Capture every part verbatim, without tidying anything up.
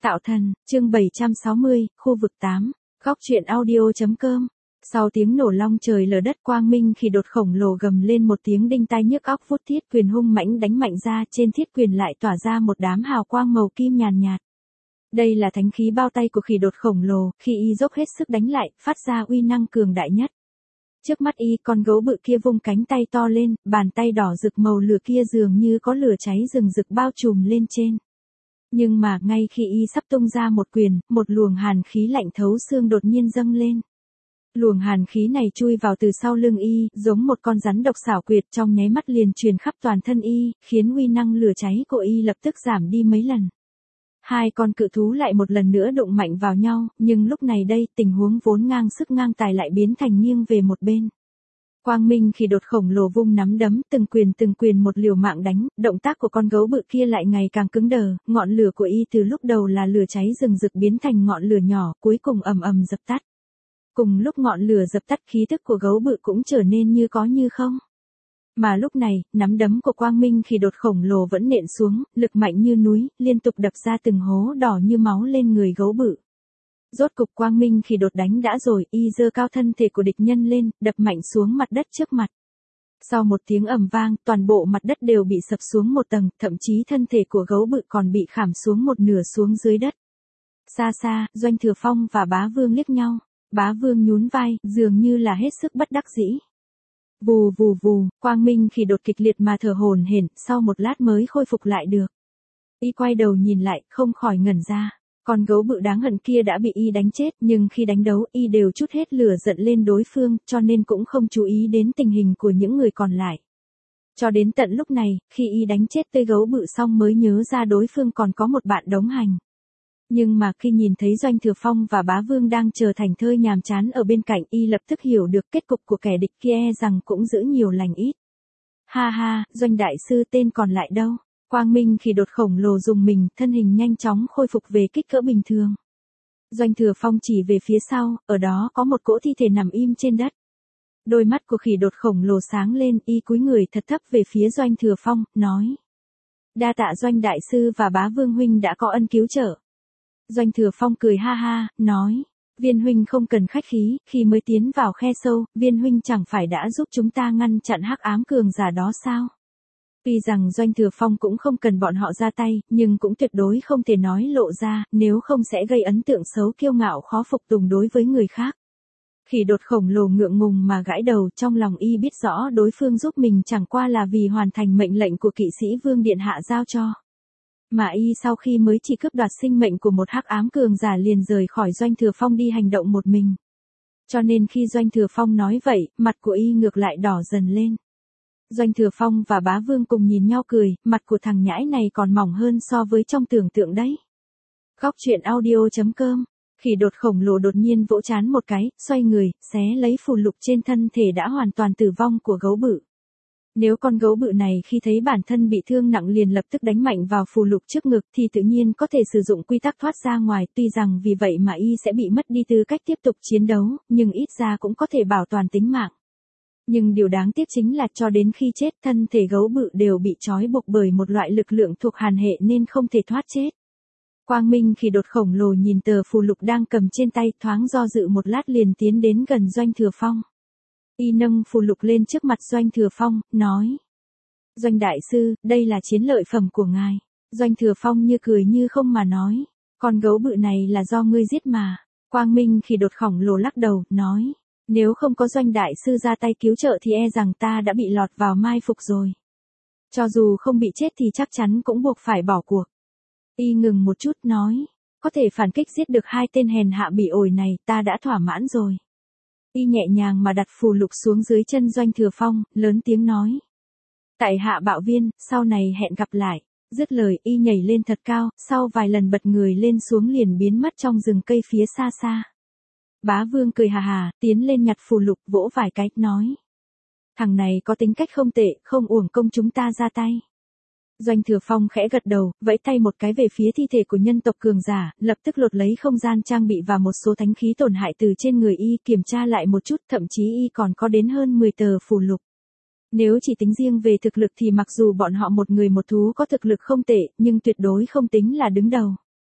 Tạo thần, chương bảy trăm sáu mươi, khu vực tám, góc truyện audio.com. Sau tiếng nổ long trời lở đất, quang minh khi đột khổng lồ gầm lên một tiếng đinh tai nhức óc, vút thiết quyền hung mãnh đánh mạnh ra, trên thiết quyền lại tỏa ra một đám hào quang màu kim nhàn nhạt. Đây là thánh khí bao tay của khỉ đột khổng lồ, khi y dốc hết sức đánh lại, phát ra uy năng cường đại nhất. Trước mắt y, con gấu bự kia vung cánh tay to lên, bàn tay đỏ rực màu lửa kia dường như có lửa cháy rừng rực bao trùm lên trên. Nhưng mà ngay khi y sắp tung ra một quyền, một luồng hàn khí lạnh thấu xương đột nhiên dâng lên. Luồng hàn khí này chui vào từ sau lưng y, giống một con rắn độc xảo quyệt, trong nháy mắt liền truyền khắp toàn thân y, khiến uy năng lửa cháy của y lập tức giảm đi mấy lần. Hai con cự thú lại một lần nữa đụng mạnh vào nhau, nhưng lúc này đây, tình huống vốn ngang sức ngang tài lại biến thành nghiêng về một bên. Quang minh khi đột khổng lồ vung nắm đấm, từng quyền từng quyền một liều mạng đánh, động tác của con gấu bự kia lại ngày càng cứng đờ, ngọn lửa của y từ lúc đầu là lửa cháy rừng rực biến thành ngọn lửa nhỏ, cuối cùng ầm ầm dập tắt. Cùng lúc ngọn lửa dập tắt, khí tức của gấu bự cũng trở nên như có như không. Mà lúc này, nắm đấm của quang minh khi đột khổng lồ vẫn nện xuống, lực mạnh như núi, liên tục đập ra từng hố đỏ như máu lên người gấu bự. Rốt cục quang minh khi đột đánh đã rồi, y giơ cao thân thể của địch nhân lên, đập mạnh xuống mặt đất trước mặt. Sau một tiếng ầm vang, toàn bộ mặt đất đều bị sập xuống một tầng, thậm chí thân thể của gấu bự còn bị khảm xuống một nửa xuống dưới đất. Xa xa, Doanh Thừa Phong và Bá Vương liếc nhau, Bá Vương nhún vai, dường như là hết sức bất đắc dĩ. Vù vù vù, quang minh khi đột kịch liệt mà thở hổn hển, sau một lát mới khôi phục lại được. Y quay đầu nhìn lại, không khỏi ngẩn ra. Con gấu bự đáng hận kia đã bị y đánh chết, nhưng khi đánh đấu y đều trút hết lửa giận lên đối phương, cho nên cũng không chú ý đến tình hình của những người còn lại. Cho đến tận lúc này, khi y đánh chết tươi gấu bự xong mới nhớ ra đối phương còn có một bạn đồng hành. Nhưng mà khi nhìn thấy Doanh Thừa Phong và Bá Vương đang chờ thành thơi nhàm chán ở bên cạnh, y lập tức hiểu được kết cục của kẻ địch kia e rằng cũng giữ nhiều lành ít. Ha ha, Doanh đại sư tên còn lại đâu? Quang minh khi đột khổng lồ dùng mình, thân hình nhanh chóng khôi phục về kích cỡ bình thường. Doanh Thừa Phong chỉ về phía sau, ở đó có một cỗ thi thể nằm im trên đất. Đôi mắt của khỉ đột khổng lồ sáng lên, y cúi người thật thấp về phía Doanh Thừa Phong, nói. Đa tạ Doanh đại sư và Bá Vương huynh đã có ân cứu trợ. Doanh Thừa Phong cười ha ha, nói. Viên huynh không cần khách khí, khi mới tiến vào khe sâu, viên huynh chẳng phải đã giúp chúng ta ngăn chặn hắc ám cường giả đó sao? Tuy rằng Doanh Thừa Phong cũng không cần bọn họ ra tay, nhưng cũng tuyệt đối không thể nói lộ ra, nếu không sẽ gây ấn tượng xấu kiêu ngạo khó phục tùng đối với người khác. Khỉ đột khổng lồ ngượng ngùng mà gãi đầu, trong lòng y biết rõ đối phương giúp mình chẳng qua là vì hoàn thành mệnh lệnh của kỵ sĩ Vương Điện Hạ giao cho. Mà y sau khi mới chỉ cướp đoạt sinh mệnh của một hắc ám cường giả liền rời khỏi Doanh Thừa Phong đi hành động một mình. Cho nên khi Doanh Thừa Phong nói vậy, mặt của y ngược lại đỏ dần lên. Doanh Thừa Phong và Bá Vương cùng nhìn nhau cười, mặt của thằng nhãi này còn mỏng hơn so với trong tưởng tượng đấy. Góc truyện audio.com. Khỉ đột khổng lồ đột nhiên vỗ trán một cái, xoay người, xé lấy phù lục trên thân thể đã hoàn toàn tử vong của gấu bự. Nếu con gấu bự này khi thấy bản thân bị thương nặng liền lập tức đánh mạnh vào phù lục trước ngực thì tự nhiên có thể sử dụng quy tắc thoát ra ngoài, tuy rằng vì vậy mà y sẽ bị mất đi tư cách tiếp tục chiến đấu, nhưng ít ra cũng có thể bảo toàn tính mạng. Nhưng điều đáng tiếc chính là cho đến khi chết, thân thể gấu bự đều bị trói buộc bởi một loại lực lượng thuộc hàn hệ nên không thể thoát chết. Quang minh khi đột khổng lồ nhìn tờ phù lục đang cầm trên tay, thoáng do dự một lát liền tiến đến gần Doanh Thừa Phong. Y nâng phù lục lên trước mặt Doanh Thừa Phong, nói. Doanh đại sư, đây là chiến lợi phẩm của ngài. Doanh Thừa Phong như cười như không mà nói. Con gấu bự này là do ngươi giết mà. Quang minh khi đột khổng lồ lắc đầu, nói. Nếu không có Doanh đại sư ra tay cứu trợ thì e rằng ta đã bị lọt vào mai phục rồi. Cho dù không bị chết thì chắc chắn cũng buộc phải bỏ cuộc. Y ngừng một chút, nói. Có thể phản kích giết được hai tên hèn hạ bị ổi này, ta đã thỏa mãn rồi. Y nhẹ nhàng mà đặt phù lục xuống dưới chân Doanh Thừa Phong, lớn tiếng nói. Tại hạ Bạo Viên, sau này hẹn gặp lại. Dứt lời y nhảy lên thật cao, sau vài lần bật người lên xuống liền biến mất trong rừng cây phía xa xa. Bá Vương cười hà hà, tiến lên nhặt phù lục vỗ vài cái, nói. Thằng này có tính cách không tệ, không uổng công chúng ta ra tay. Doanh Thừa Phong khẽ gật đầu, vẫy tay một cái về phía thi thể của nhân tộc cường giả, lập tức lột lấy không gian trang bị và một số thánh khí tổn hại từ trên người y, kiểm tra lại một chút, thậm chí y còn có đến hơn mười tờ phù lục. Nếu chỉ tính riêng về thực lực thì mặc dù bọn họ một người một thú có thực lực không tệ, nhưng tuyệt đối không tính là đứng đầu.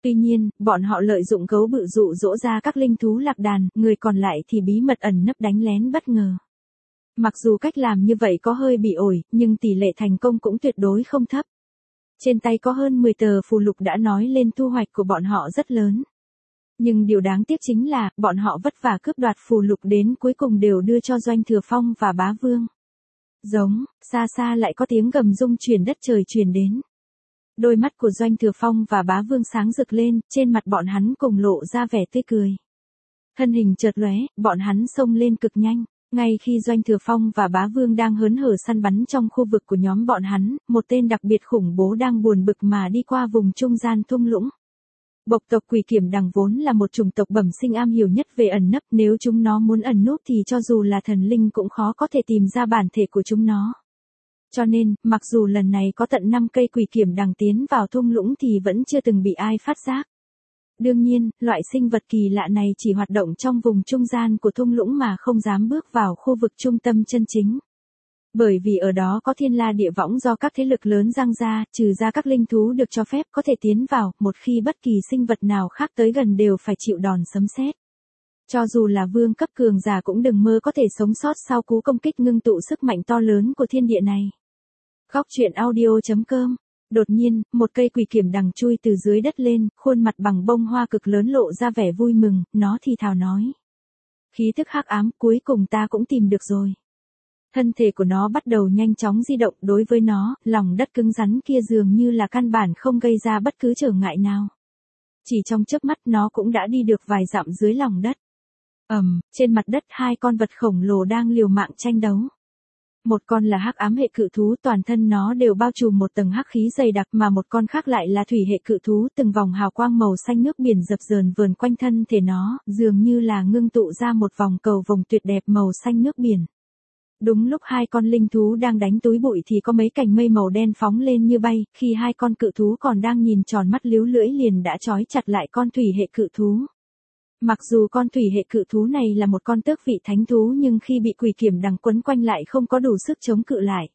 Tuy nhiên, bọn họ lợi dụng gấu bự dụ dỗ ra các linh thú lạc đàn, người còn lại thì bí mật ẩn nấp đánh lén bất ngờ. Mặc dù cách làm như vậy có hơi bị ổi, nhưng tỷ lệ thành công cũng tuyệt đối không thấp. Trên tay có hơn mười tờ phù lục đã nói lên thu hoạch của bọn họ rất lớn. Nhưng điều đáng tiếc chính là, bọn họ vất vả cướp đoạt phù lục đến cuối cùng đều đưa cho Doanh Thừa Phong và Bá Vương. Giống, xa xa lại có tiếng gầm rung chuyển đất trời truyền đến. Đôi mắt của Doanh Thừa Phong và Bá Vương sáng rực lên, trên mặt bọn hắn cùng lộ ra vẻ tươi cười. Thân hình chợt lóe, bọn hắn xông lên cực nhanh. Ngay khi Doanh Thừa Phong và Bá Vương đang hớn hở săn bắn trong khu vực của nhóm bọn hắn, một tên đặc biệt khủng bố đang buồn bực mà đi qua vùng trung gian thung lũng. Bộc tộc Quỷ Kiểm Đằng vốn là một chủng tộc bẩm sinh am hiểu nhất về ẩn nấp, nếu chúng nó muốn ẩn núp thì cho dù là thần linh cũng khó có thể tìm ra bản thể của chúng nó. Cho nên, mặc dù lần này có tận năm cây Quỷ Kiểm Đằng tiến vào thung lũng thì vẫn chưa từng bị ai phát giác. Đương nhiên, loại sinh vật kỳ lạ này chỉ hoạt động trong vùng trung gian của thung lũng mà không dám bước vào khu vực trung tâm chân chính. Bởi vì ở đó có thiên la địa võng do các thế lực lớn giăng ra, trừ ra các linh thú được cho phép có thể tiến vào, một khi bất kỳ sinh vật nào khác tới gần đều phải chịu đòn sấm sét. Cho dù là vương cấp cường giả cũng đừng mơ có thể sống sót sau cú công kích ngưng tụ sức mạnh to lớn của thiên địa này. Góc truyện audio chấm com. Đột nhiên, một cây Quỷ Kiểm Đằng chui từ dưới đất lên, khuôn mặt bằng bông hoa cực lớn lộ ra vẻ vui mừng, nó thì thào nói. Khí thức hắc ám, cuối cùng ta cũng tìm được rồi. Thân thể của nó bắt đầu nhanh chóng di động, đối với nó, lòng đất cứng rắn kia dường như là căn bản không gây ra bất cứ trở ngại nào. Chỉ trong chớp mắt nó cũng đã đi được vài dặm dưới lòng đất. Ầm, um, trên mặt đất hai con vật khổng lồ đang liều mạng tranh đấu. Một con là hắc ám hệ cự thú, toàn thân nó đều bao trùm một tầng hắc khí dày đặc, mà một con khác lại là thủy hệ cự thú, từng vòng hào quang màu xanh nước biển dập dờn vờn quanh thân thể nó, dường như là ngưng tụ ra một vòng cầu vồng tuyệt đẹp màu xanh nước biển. Đúng lúc hai con linh thú đang đánh túi bụi thì có mấy cành mây màu đen phóng lên như bay, khi hai con cự thú còn đang nhìn tròn mắt líu lưỡi liền đã trói chặt lại con thủy hệ cự thú. Mặc dù con thủy hệ cự thú này là một con tước vị thánh thú nhưng khi bị Quỷ Kiểm Đằng quấn quanh lại không có đủ sức chống cự lại.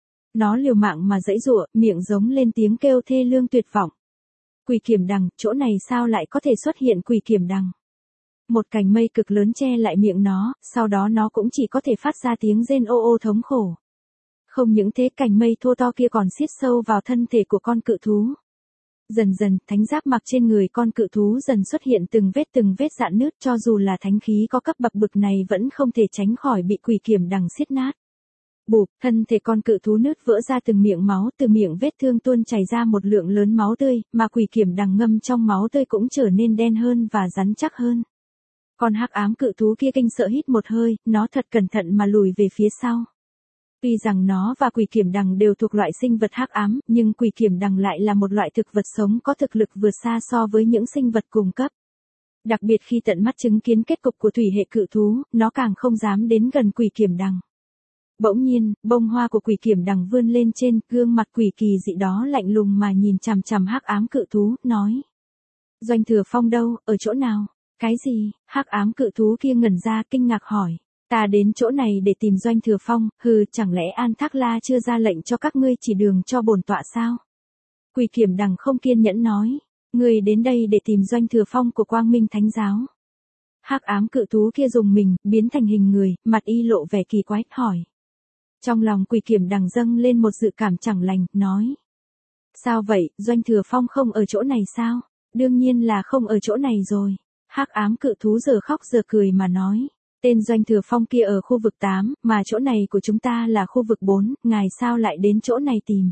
Nó liều mạng mà giãy giụa, miệng giống lên tiếng kêu thê lương tuyệt vọng. Quỷ Kiểm Đằng, chỗ này sao lại có thể xuất hiện Quỷ Kiểm Đằng? Một cành mây cực lớn che lại miệng nó, sau đó nó cũng chỉ có thể phát ra tiếng rên ô ô thống khổ. Không những thế, cành mây thô to kia còn xiết sâu vào thân thể của con cự thú. Dần dần, thánh giáp mặc trên người con cự thú dần xuất hiện từng vết từng vết rạn nứt, cho dù là thánh khí có cấp bậc bực này vẫn không thể tránh khỏi bị Quỷ Kiểm Đằng xiết nát. Bụp, thân thể con cự thú nứt vỡ ra từng miệng máu, từ miệng vết thương tuôn chảy ra một lượng lớn máu tươi, mà Quỷ Kiểm Đằng ngâm trong máu tươi cũng trở nên đen hơn và rắn chắc hơn. Con hắc ám cự thú kia kinh sợ hít một hơi, nó thật cẩn thận mà lùi về phía sau. Tuy rằng nó và Quỷ Kiểm Đằng đều thuộc loại sinh vật hắc ám, nhưng Quỷ Kiểm Đằng lại là một loại thực vật sống có thực lực vượt xa so với những sinh vật cùng cấp. Đặc biệt khi tận mắt chứng kiến kết cục của thủy hệ cự thú, nó càng không dám đến gần Quỷ Kiểm Đằng. Bỗng nhiên, bông hoa của Quỷ Kiểm Đằng vươn lên trên, gương mặt quỷ kỳ dị đó lạnh lùng mà nhìn chằm chằm hắc ám cự thú, nói. Doanh Thừa Phong đâu, ở chỗ nào? Cái gì? Hắc ám cự thú kia ngẩn ra kinh ngạc hỏi. Ta đến chỗ này để tìm Doanh Thừa Phong, hừ, chẳng lẽ An Thác La chưa ra lệnh cho các ngươi chỉ đường cho bổn tọa sao? Quỷ Kiểm Đằng không kiên nhẫn nói. Ngươi đến đây để tìm Doanh Thừa Phong của Quang Minh Thánh Giáo. Hắc ám cự thú kia dùng mình, biến thành hình người, mặt y lộ vẻ kỳ quái, hỏi. Trong lòng Quỷ Kiểm Đằng dâng lên một dự cảm chẳng lành, nói. Sao vậy, Doanh Thừa Phong không ở chỗ này sao? Đương nhiên là không ở chỗ này rồi. Hắc ám cự thú giờ khóc giờ cười mà nói. Tên Doanh Thừa Phong kia ở khu vực tám, mà chỗ này của chúng ta là khu vực bốn, ngài sao lại đến chỗ này tìm?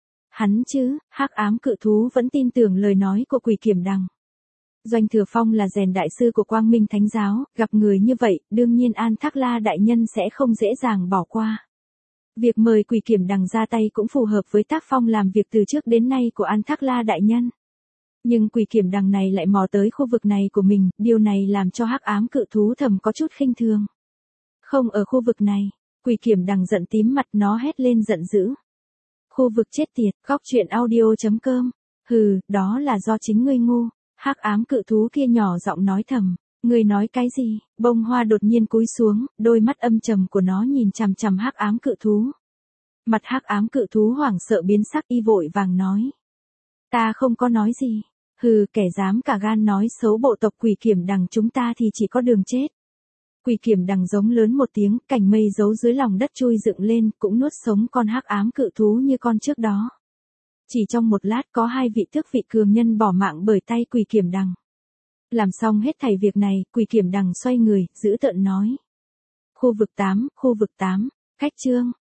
Hắn chứ, hắc ám cự thú vẫn tin tưởng lời nói của Quỷ Kiểm Đằng. Doanh Thừa Phong là rèn đại sư của Quang Minh Thánh Giáo, gặp người như vậy, đương nhiên An Thác La đại nhân sẽ không dễ dàng bỏ qua. Việc mời Quỷ Kiểm Đằng ra tay cũng phù hợp với tác phong làm việc từ trước đến nay của An Thác La đại nhân. Nhưng Quỷ Kiểm Đằng này lại mò tới khu vực này của mình, điều này làm cho hắc ám cự thú thầm có chút khinh thường. Không ở khu vực này, Quỷ Kiểm Đằng giận tím mặt, nó hét lên giận dữ. Khu vực chết tiệt, góc truyện audio chấm com. Hừ, đó là do chính ngươi ngu. Hắc ám cự thú kia nhỏ giọng nói thầm. Ngươi nói cái gì? Bông hoa đột nhiên cúi xuống, đôi mắt âm trầm của nó nhìn chằm chằm hắc ám cự thú. Mặt hắc ám cự thú hoảng sợ biến sắc, y vội vàng nói. Ta không có nói gì. Hừ, kẻ dám cả gan nói xấu bộ tộc Quỷ Kiểm Đằng chúng ta thì chỉ có đường chết. Quỷ Kiểm Đằng giống lớn một tiếng, cành mây giấu dưới lòng đất chui dựng lên, cũng nuốt sống con hắc ám cự thú như con trước đó. Chỉ trong một lát có hai vị tước vị cường nhân bỏ mạng bởi tay Quỷ Kiểm Đằng. Làm xong hết thảy việc này, Quỷ Kiểm Đằng xoay người, dữ tợn nói. Khu vực tám, khu vực tám, khách trương.